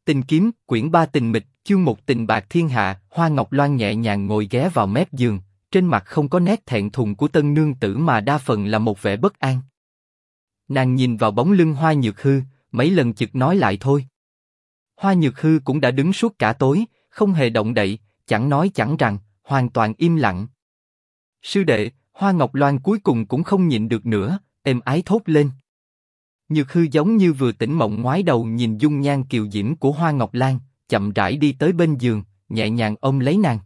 Tình kiếm, quyển 3 tình mịch, chương 1 tình bạc thiên hạ. Hoa Ngọc Loan nhẹ nhàng ngồi ghé vào mép giường, trên mặt không có nét thẹn thùng của tân nương tử mà đa phần là một vẻ bất an. Nàng nhìn vào bóng lưng Hoa Nhược Hư, mấy lần chực nói lại thôi. Hoa Nhược Hư cũng đã đứng suốt cả tối, không hề động đậy, chẳng nói chẳng rằng, hoàn toàn im lặng. Sư đệ, Hoa Ngọc Loan cuối cùng cũng không nhịn được nữa, êm ái thốt lên. Nhược Hư giống như vừa tỉnh mộng ngoái đầu nhìn dung nhan kiều diễm của Hoa Ngọc Lan, chậm rãi đi tới bên giường, nhẹ nhàng ôm lấy nàng.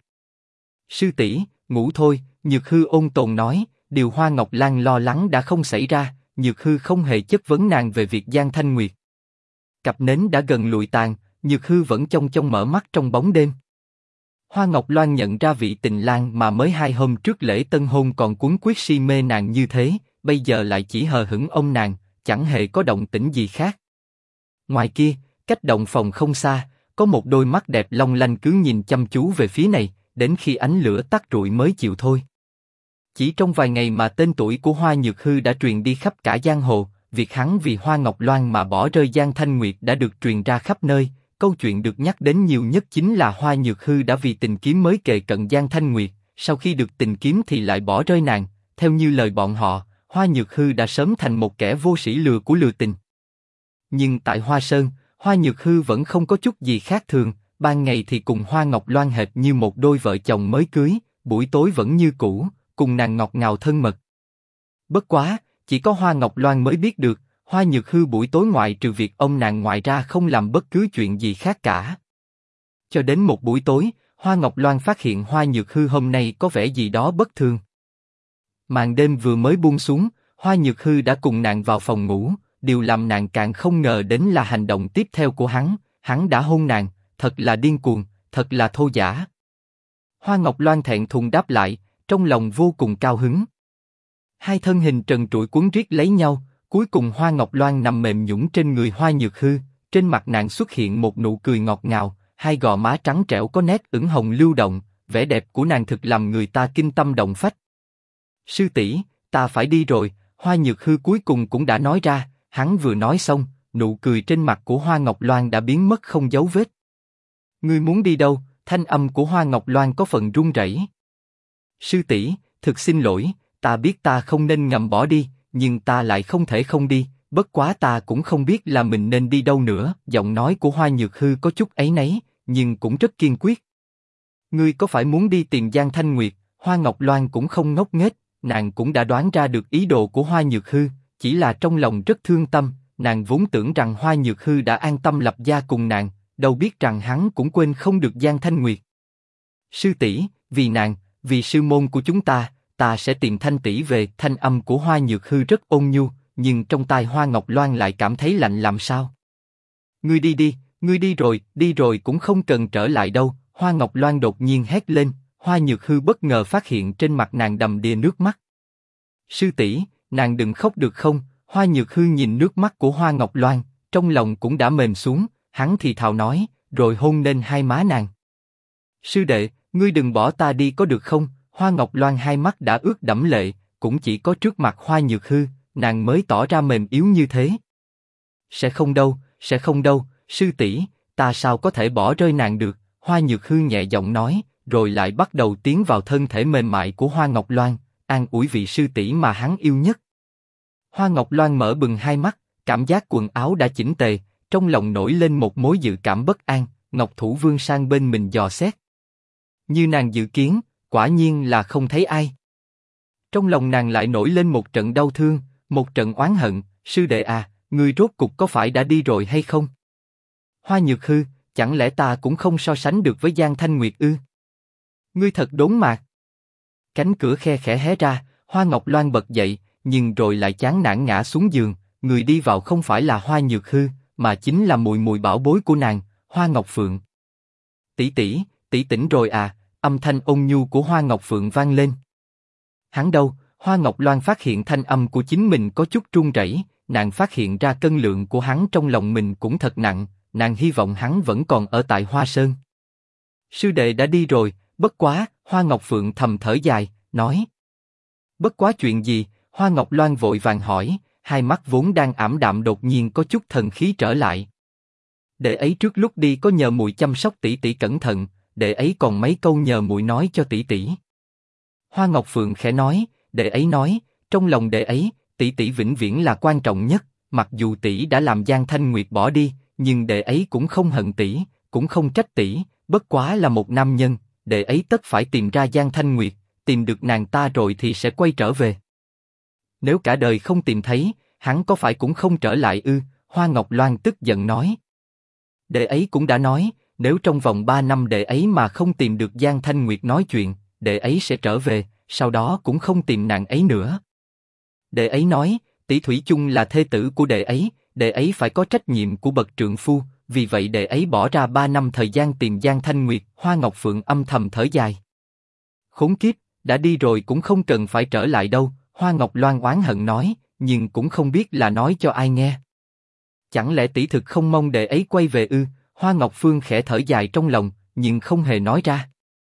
Sư tỷ, ngủ thôi. Nhược Hư ôn tồn nói. Điều Hoa Ngọc Lan lo lắng đã không xảy ra, Nhược Hư không hề chất vấn nàng về việc Giang Thanh Nguyệt. Cặp nến đã gần lụi tàn, Nhược Hư vẫn chông chông mở mắt trong bóng đêm. Hoa Ngọc Loan nhận ra vị tình lang mà mới 2 hôm trước lễ tân hôn còn cuống quyết si mê nàng như thế, bây giờ lại chỉ hờ hững ôm nàng, chẳng hề có động tĩnh gì khác. Ngoài kia, cách động phòng không xa, có một đôi mắt đẹp long lanh cứ nhìn chăm chú về phía này, đến khi ánh lửa tắt rụi mới chịu thôi. Chỉ trong vài ngày mà tên tuổi của Hoa Nhược Hư đã truyền đi khắp cả giang hồ, việc hắn vì Hoa Ngọc Loan mà bỏ rơi Giang Thanh Nguyệt đã được truyền ra khắp nơi. Câu chuyện được nhắc đến nhiều nhất chính là Hoa Nhược Hư đã vì tình kiếm mới kề cận Giang Thanh Nguyệt, sau khi được tình kiếm thì lại bỏ rơi nàng. Theo như lời bọn họ, Hoa Nhược Hư đã sớm thành một kẻ vô sĩ lừa của lừa tình. Nhưng tại Hoa Sơn, Hoa Nhược Hư vẫn không có chút gì khác thường, ban ngày thì cùng Hoa Ngọc Loan hệt như một đôi vợ chồng mới cưới, buổi tối vẫn như cũ, cùng nàng ngọt ngào thân mật. Bất quá, chỉ có Hoa Ngọc Loan mới biết được, Hoa Nhược Hư buổi tối ngoại trừ việc ôm nàng ngoài ra không làm bất cứ chuyện gì khác cả. Cho đến một buổi tối, Hoa Ngọc Loan phát hiện Hoa Nhược Hư hôm nay có vẻ gì đó bất thường. Màn đêm vừa mới buông xuống, Hoa Nhược Hư đã cùng nàng vào phòng ngủ, điều làm nàng càng không ngờ đến là hành động tiếp theo của hắn đã hôn nàng, thật là điên cuồng, thật là thô dã. Hoa Ngọc Loan thẹn thùng đáp lại, trong lòng vô cùng cao hứng. Hai thân hình trần trụi cuốn riết lấy nhau, cuối cùng Hoa Ngọc Loan nằm mềm nhũn trên người Hoa Nhược Hư, trên mặt nàng xuất hiện một nụ cười ngọt ngào, hai gò má trắng trẻo có nét ửng hồng lưu động, vẻ đẹp của nàng thực làm người ta kinh tâm động phách. Sư tỷ, ta phải đi rồi. Hoa Nhược Hư cuối cùng cũng đã nói ra. Hắn vừa nói xong, nụ cười trên mặt của Hoa Ngọc Loan đã biến mất không dấu vết. Ngươi muốn đi đâu? Thanh âm của Hoa Ngọc Loan có phần run rẩy. Sư tỷ, thực xin lỗi, ta biết ta không nên ngầm bỏ đi, nhưng ta lại không thể không đi. Bất quá ta cũng không biết là mình nên đi đâu nữa. Giọng nói của Hoa Nhược Hư có chút áy náy, nhưng cũng rất kiên quyết. Ngươi có phải muốn đi tìm Giang Thanh Nguyệt? Hoa Ngọc Loan cũng không ngốc nghếch, nàng cũng đã đoán ra được ý đồ của Hoa Nhược Hư, chỉ là trong lòng rất thương tâm. Nàng vốn tưởng rằng Hoa Nhược Hư đã an tâm lập gia cùng nàng, đâu biết rằng hắn cũng quên không được Giang Thanh Nguyệt. Sư tỷ, vì nàng, vì sư môn của chúng ta, ta sẽ tìm Thanh tỷ về. Thanh âm của Hoa Nhược Hư rất ôn nhu, nhưng trong tai Hoa Ngọc Loan lại cảm thấy lạnh làm sao. Ngươi đi đi, ngươi đi rồi cũng không cần trở lại đâu. Hoa Ngọc Loan đột nhiên hét lên. Hoa Nhược Hư bất ngờ phát hiện trên mặt nàng đầm đìa nước mắt. Sư tỷ, nàng đừng khóc được không? Hoa Nhược Hư nhìn nước mắt của Hoa Ngọc Loan, trong lòng cũng đã mềm xuống. Hắn thì thào nói, rồi hôn lên hai má nàng. Sư đệ, ngươi đừng bỏ ta đi có được không? Hoa Ngọc Loan hai mắt đã ướt đẫm lệ, cũng chỉ có trước mặt Hoa Nhược Hư, nàng mới tỏ ra mềm yếu như thế. Sẽ không đâu, sư tỷ, ta sao có thể bỏ rơi nàng được? Hoa Nhược Hư nhẹ giọng nói, rồi lại bắt đầu tiến vào thân thể mềm mại của Hoa Ngọc Loan, an ủi vị sư tỷ mà hắn yêu nhất. Hoa Ngọc Loan mở bừng hai mắt, cảm giác quần áo đã chỉnh tề, trong lòng nổi lên một mối dự cảm bất an. Ngọc Thủ vươn sang bên mình dò xét. Như nàng dự kiến, quả nhiên là không thấy ai. Trong lòng nàng lại nổi lên một trận đau thương, một trận oán hận. Sư đệ à, ngươi rốt cục có phải đã đi rồi hay không? Hoa Nhược Hư, chẳng lẽ ta cũng không so sánh được với Giang Thanh Nguyệt ư? Ngươi thật đốn mạc. Cánh cửa khe khẽ hé ra, Hoa Ngọc Loan bật dậy, nhưng rồi lại chán nản ngã xuống giường. Người đi vào không phải là Hoa Nhược Hư, mà chính là mùi mùi bảo bối của nàng, Hoa Ngọc Phượng. Tỷ tỉnh rồi à? Âm thanh ôn nhu của Hoa Ngọc Phượng vang lên. Hắn đâu? Hoa Ngọc Loan phát hiện thanh âm của chính mình có chút run rẩy, nàng phát hiện ra cân lượng của hắn trong lòng mình cũng thật nặng, nàng hy vọng hắn vẫn còn ở tại Hoa Sơn. Sư đệ đã đi rồi, bất quá. Hoa Ngọc Phượng thầm thở dài, nói. Bất quá chuyện gì? Hoa Ngọc Loan vội vàng hỏi, hai mắt vốn đang ảm đạm đột nhiên có chút thần khí trở lại. Đệ ấy trước lúc đi có nhờ muội chăm sóc tỷ tỷ cẩn thận, đệ ấy còn mấy câu nhờ muội nói cho tỷ tỷ. Hoa Ngọc Phượng khẽ nói, đệ ấy nói, trong lòng đệ ấy, tỷ tỷ vĩnh viễn là quan trọng nhất, mặc dù tỷ đã làm Giang Thanh Nguyệt bỏ đi, nhưng đệ ấy cũng không hận tỷ, cũng không trách tỷ, bất quá là một nam nhân, đệ ấy tất phải tìm ra Giang Thanh Nguyệt, tìm được nàng ta rồi thì sẽ quay trở về. Nếu cả đời không tìm thấy, hắn có phải cũng không trở lại ư? Hoa Ngọc Loan tức giận nói. Đệ ấy cũng đã nói, nếu trong vòng 3 năm đệ ấy mà không tìm được Giang Thanh Nguyệt nói chuyện, đệ ấy sẽ trở về, sau đó cũng không tìm nàng ấy nữa. Đệ ấy nói, tỷ thủy chung là thê tử của đệ ấy phải có trách nhiệm của bậc trượng phu, vì vậy đệ ấy bỏ ra 3 năm thời gian tìm Giang Thanh Nguyệt. Hoa Ngọc Phượng âm thầm thở dài. Khốn kiếp, đã đi rồi cũng không cần phải trở lại đâu, Hoa Ngọc Loan oán hận nói, nhưng cũng không biết là nói cho ai nghe. Chẳng lẽ tỷ thực không mong đệ ấy quay về ư? Hoa Ngọc Phương khẽ thở dài trong lòng, nhưng không hề nói ra.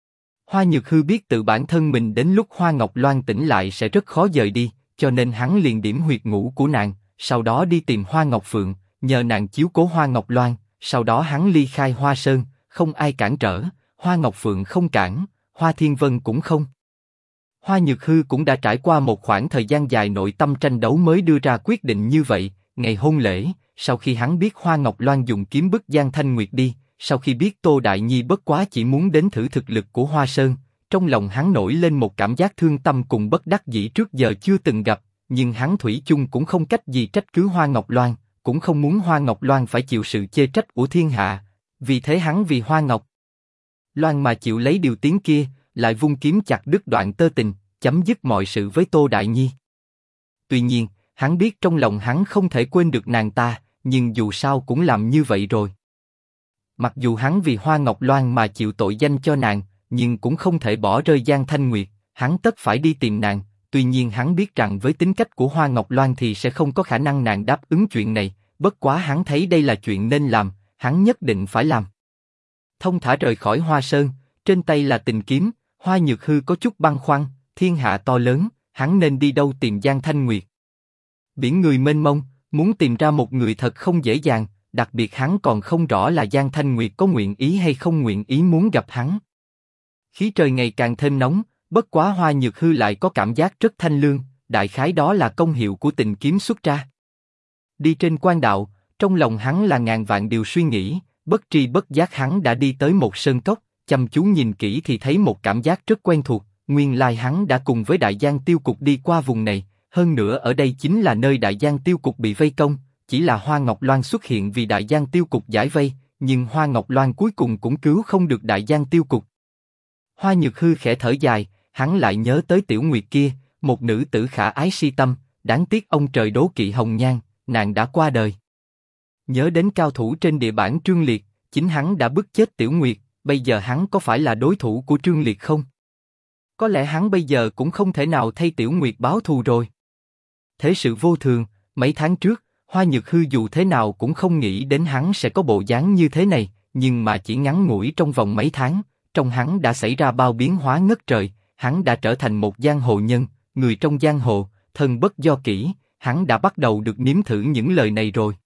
Hoa Nhược Hư biết tự bản thân mình đến lúc Hoa Ngọc Loan tỉnh lại sẽ rất khó dời đi, cho nên hắn liền điểm huyệt ngủ của nàng, sau đó đi tìm Hoa Ngọc Phượng, nhờ nàng chiếu cố Hoa Ngọc Loan. Sau đó hắn ly khai Hoa Sơn, không ai cản trở, Hoa Ngọc Phượng không cản, Hoa Thiên Vân cũng không. Hoa Nhược Hư cũng đã trải qua một khoảng thời gian dài nội tâm tranh đấu mới đưa ra quyết định như vậy. Ngày hôn lễ, sau khi hắn biết Hoa Ngọc Loan dùng kiếm bức Giang Thanh Nguyệt đi, sau khi biết Tô Đại Nhi bất quá chỉ muốn đến thử thực lực của Hoa Sơn, trong lòng hắn nổi lên một cảm giác thương tâm cùng bất đắc dĩ trước giờ chưa từng gặp, nhưng hắn thủy chung cũng không cách gì trách cứ Hoa Ngọc Loan, cũng không muốn Hoa Ngọc Loan phải chịu sự chê trách của thiên hạ, vì thế hắn vì Hoa Ngọc Loan mà chịu lấy điều tiếng kia, lại vung kiếm chặt đứt đoạn tơ tình, chấm dứt mọi sự với Tô Đại Nhi. Tuy nhiên, hắn biết trong lòng hắn không thể quên được nàng ta, nhưng dù sao cũng làm như vậy rồi. Mặc dù hắn vì Hoa Ngọc Loan mà chịu tội danh cho nàng, nhưng cũng không thể bỏ rơi Giang Thanh Nguyệt, hắn tất phải đi tìm nàng. Tuy nhiên hắn biết rằng với tính cách của Hoa Ngọc Loan thì sẽ không có khả năng nàng đáp ứng chuyện này, bất quá hắn thấy đây là chuyện nên làm, hắn nhất định phải làm. Thông thả rời khỏi Hoa Sơn, trên tay là tình kiếm, Hoa Nhược Hư có chút băn khoăn, thiên hạ to lớn, hắn nên đi đâu tìm Giang Thanh Nguyệt. Biển người mênh mông, muốn tìm ra một người thật không dễ dàng, đặc biệt hắn còn không rõ là Giang Thanh Nguyệt có nguyện ý hay không nguyện ý muốn gặp hắn. Khí trời ngày càng thêm nóng, bất quá Hoa Nhược Hư lại có cảm giác rất thanh lương, đại khái đó là công hiệu của tình kiếm xuất ra. Đi trên quan đạo, trong lòng hắn là ngàn vạn điều suy nghĩ, bất tri bất giác hắn đã đi tới một sơn cốc, chăm chú nhìn kỹ thì thấy một cảm giác rất quen thuộc, nguyên lai hắn đã cùng với Đại Giang Tiêu Cục đi qua vùng này, hơn nữa ở đây chính là nơi Đại Giang Tiêu Cục bị vây công, chỉ là Hoa Ngọc Loan xuất hiện vì Đại Giang Tiêu Cục giải vây, nhưng Hoa Ngọc Loan cuối cùng cũng cứu không được Đại Giang Tiêu Cục. Hoa Nhược Hư khẽ thở dài, hắn lại nhớ tới Tiểu Nguyệt kia, một nữ tử khả ái si tâm, đáng tiếc ông trời đố kỵ hồng nhan, nàng đã qua đời. Nhớ đến cao thủ trên địa bản Trương Liệt, chính hắn đã bức chết Tiểu Nguyệt, bây giờ hắn có phải là đối thủ của Trương Liệt không? Có lẽ hắn bây giờ cũng không thể nào thay Tiểu Nguyệt báo thù rồi. Thế sự vô thường, mấy tháng trước, Hoa Nhược Hư dù thế nào cũng không nghĩ đến hắn sẽ có bộ dáng như thế này, nhưng mà chỉ ngắn ngủi trong vòng mấy tháng, trong hắn đã xảy ra bao biến hóa ngất trời, hắn đã trở thành một giang hồ nhân, người trong giang hồ, thân bất do kỷ, hắn đã bắt đầu được nếm thử những lời này rồi.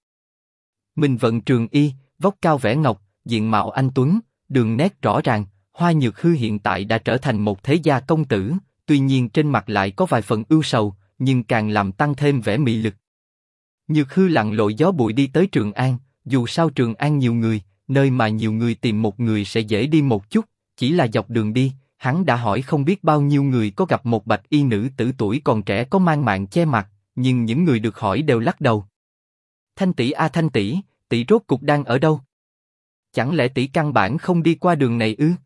Mình vận trường y, vóc cao vẻ ngọc, diện mạo anh tuấn, đường nét rõ ràng, Hoa Nhược Hư hiện tại đã trở thành một thế gia công tử, tuy nhiên trên mặt lại có vài phần ưu sầu, nhưng càng làm tăng thêm vẻ mị lực. Nhược Hư lặn lội gió bụi đi tới Trường An, dù sao Trường An nhiều người, nơi mà nhiều người tìm một người sẽ dễ đi một chút, chỉ là dọc đường đi, hắn đã hỏi không biết bao nhiêu người có gặp một bạch y nữ tử tuổi còn trẻ có mang mạng che mặt, nhưng những người được hỏi đều lắc đầu. Thanh tỷ a Thanh tỷ, tỷ rốt cục đang ở đâu? Chẳng lẽ tỷ căn bản không đi qua đường này ư?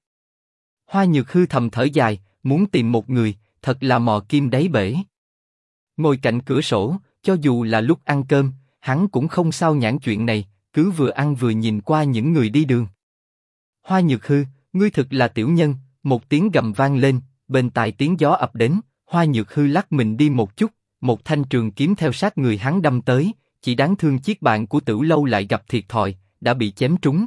Hoa Nhược Hư thầm thở dài, muốn tìm một người, thật là mò kim đáy bể. Ngồi cạnh cửa sổ, cho dù là lúc ăn cơm, hắn cũng không sao nhãn chuyện này, cứ vừa ăn vừa nhìn qua những người đi đường. Hoa Nhược Hư, ngươi thực là tiểu nhân, một tiếng gầm vang lên, bên tai tiếng gió ập đến, Hoa Nhược Hư lắc mình đi một chút, một thanh trường kiếm theo sát người hắn đâm tới, chỉ đáng thương chiếc bạn của Tửu Lâu lại gặp thiệt thòi, đã bị chém trúng.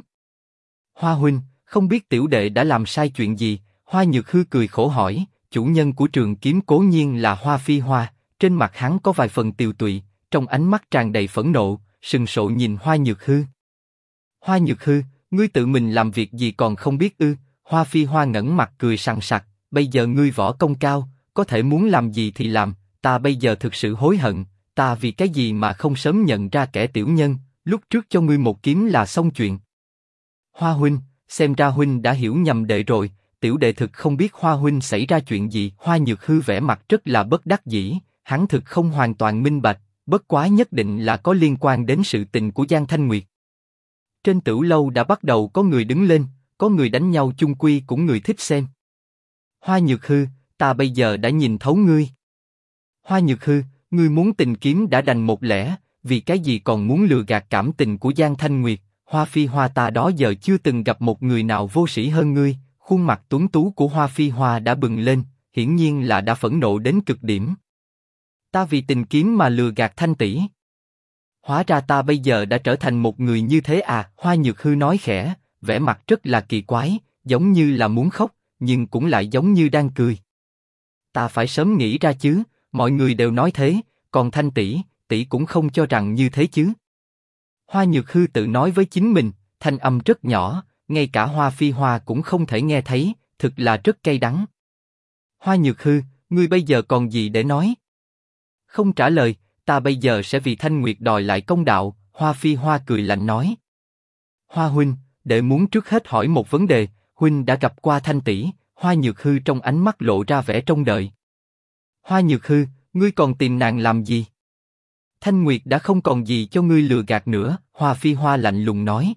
Hoa huynh, không biết tiểu đệ đã làm sai chuyện gì? Hoa Nhược Hư cười khổ hỏi, chủ nhân của trường kiếm cố nhiên là Hoa Phi Hoa, trên mặt hắn có vài phần tiều tụy, trong ánh mắt tràn đầy phẫn nộ, sừng sộ nhìn Hoa Nhược Hư. Hoa Nhược Hư, ngươi tự mình làm việc gì còn không biết ư? Hoa Phi Hoa ngẩng mặt cười sằng sặc, bây giờ ngươi võ công cao, có thể muốn làm gì thì làm, ta bây giờ thực sự hối hận, ta vì cái gì mà không sớm nhận ra kẻ tiểu nhân, lúc trước cho ngươi một kiếm là xong chuyện. Hoa huynh, xem ra huynh đã hiểu nhầm đệ rồi, tiểu đệ thực không biết Hoa huynh xảy ra chuyện gì. Hoa Nhược Hư vẻ mặt rất là bất đắc dĩ, hắn thực không hoàn toàn minh bạch, bất quá nhất định là có liên quan đến sự tình của Giang Thanh Nguyệt. Trên Tửu lâu đã bắt đầu có người đứng lên, có người đánh nhau chung quy cũng người thích xem. Hoa Nhược Hư, ta bây giờ đã nhìn thấu ngươi. Hoa Nhược Hư, ngươi muốn tình kiếm đã đành một lẽ, vì cái gì còn muốn lừa gạt cảm tình của Giang Thanh Nguyệt? Hoa Phi Hoa, ta đó giờ chưa từng gặp một người nào vô sĩ hơn ngươi. Khuôn mặt tuấn tú của Hoa Phi Hoa đã bừng lên, hiển nhiên là đã phẫn nộ đến cực điểm. Ta vì tình kiếm mà lừa gạt Thanh tỷ. Hóa ra ta bây giờ đã trở thành một người như thế à? Hoa Nhược Hư nói khẽ, vẻ mặt rất là kỳ quái, giống như là muốn khóc, nhưng cũng lại giống như đang cười. Ta phải sớm nghĩ ra chứ, mọi người đều nói thế, còn Thanh tỷ, tỷ cũng không cho rằng như thế chứ? Hoa Nhược Hư tự nói với chính mình, thanh âm rất nhỏ, ngay cả Hoa Phi Hoa cũng không thể nghe thấy, thực là rất cay đắng. Hoa Nhược Hư, ngươi bây giờ còn gì để nói? Không trả lời, ta bây giờ sẽ vì Thanh Nguyệt đòi lại công đạo. Hoa Phi Hoa cười lạnh nói. Hoa huynh, đệ muốn trước hết hỏi một vấn đề, huynh đã gặp qua Thanh tỷ? Hoa Nhược Hư trong ánh mắt lộ ra vẻ trông đợi. Hoa Nhược Hư, ngươi còn tìm nàng làm gì? Thanh Nguyệt đã không còn gì cho ngươi lừa gạt nữa. Hoa Phi Hoa lạnh lùng nói.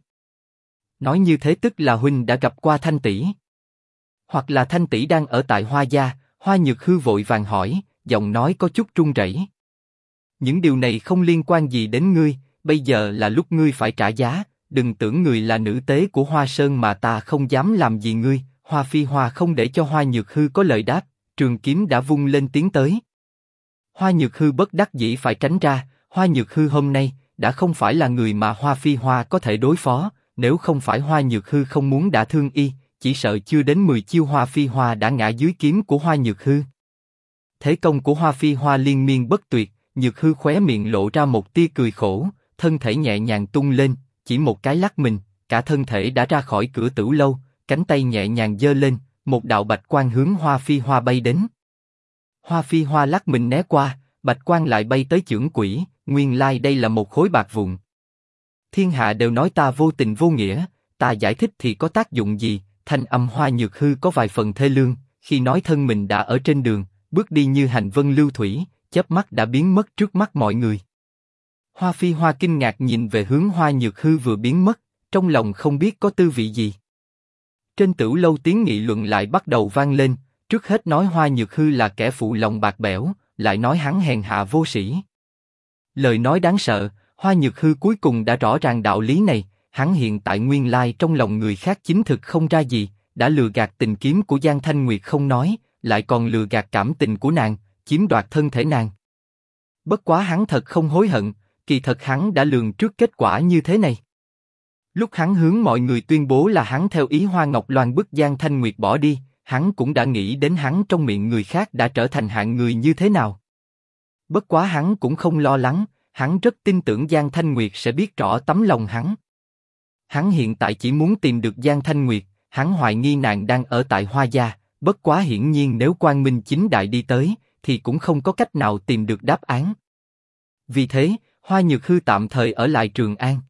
Nói như thế tức là huynh đã gặp qua Thanh tỷ, hoặc là Thanh tỷ đang ở tại Hoa gia. Hoa Nhược Hư vội vàng hỏi, giọng nói có chút run rẩy. Những điều này không liên quan gì đến ngươi, bây giờ là lúc ngươi phải trả giá. Đừng tưởng người là nữ tế của Hoa Sơn mà ta không dám làm gì ngươi. Hoa Phi Hoa không để cho Hoa Nhược Hư có lời đáp, trường kiếm đã vung lên tiến tới. Hoa Nhược Hư bất đắc dĩ phải tránh ra. Hoa Nhược Hư hôm nay đã không phải là người mà Hoa Phi Hoa có thể đối phó. Nếu không phải Hoa Nhược Hư không muốn đả thương y, chỉ sợ chưa đến 10 chiêu Hoa Phi Hoa đã ngã dưới kiếm của Hoa Nhược Hư. Thế công của Hoa Phi Hoa liên miên bất tuyệt, Nhược Hư khóe miệng lộ ra một tia cười khổ, thân thể nhẹ nhàng tung lên, chỉ một cái lắc mình, cả thân thể đã ra khỏi cửa Tửu lâu, cánh tay nhẹ nhàng giơ lên, một đạo bạch quang hướng Hoa Phi Hoa bay đến. Hoa Phi Hoa lắc mình né qua, bạch quang lại bay tới chưởng quỷ, nguyên lai đây là một khối bạc vụn. Thiên hạ đều nói ta vô tình vô nghĩa, ta giải thích thì có tác dụng gì? Thanh âm Hoa Nhược Hư có vài phần thê lương, khi nói thân mình đã ở trên đường, bước đi như hành vân lưu thủy, chớp mắt đã biến mất trước mắt mọi người. Hoa Phi Hoa kinh ngạc nhìn về hướng Hoa Nhược Hư vừa biến mất, trong lòng không biết có tư vị gì. Trên Tửu lâu tiếng nghị luận lại bắt đầu vang lên, trước hết nói Hoa Nhược Hư là kẻ phụ lòng bạc bẽo, lại nói hắn hèn hạ vô sĩ. Lời nói đáng sợ, Hoa Nhược Hư cuối cùng đã rõ ràng đạo lý này, hắn hiện tại nguyên lai trong lòng người khác chính thực không ra gì, đã lừa gạt tình kiếm của Giang Thanh Nguyệt không nói, lại còn lừa gạt cảm tình của nàng, chiếm đoạt thân thể nàng. Bất quá hắn thật không hối hận, kỳ thật hắn đã lường trước kết quả như thế này. Lúc hắn hướng mọi người tuyên bố là hắn theo ý Hoa Ngọc Loan bức Giang Thanh Nguyệt bỏ đi, hắn cũng đã nghĩ đến hắn trong miệng người khác đã trở thành hạng người như thế nào. Bất quá hắn cũng không lo lắng, hắn rất tin tưởng Giang Thanh Nguyệt sẽ biết rõ tấm lòng hắn. Hắn hiện tại chỉ muốn tìm được Giang Thanh Nguyệt, hắn hoài nghi nàng đang ở tại Hoa gia, bất quá hiển nhiên nếu Quang Minh chính đại đi tới, thì cũng không có cách nào tìm được đáp án. Vì thế, Hoa Nhược Hư tạm thời ở lại Trường An.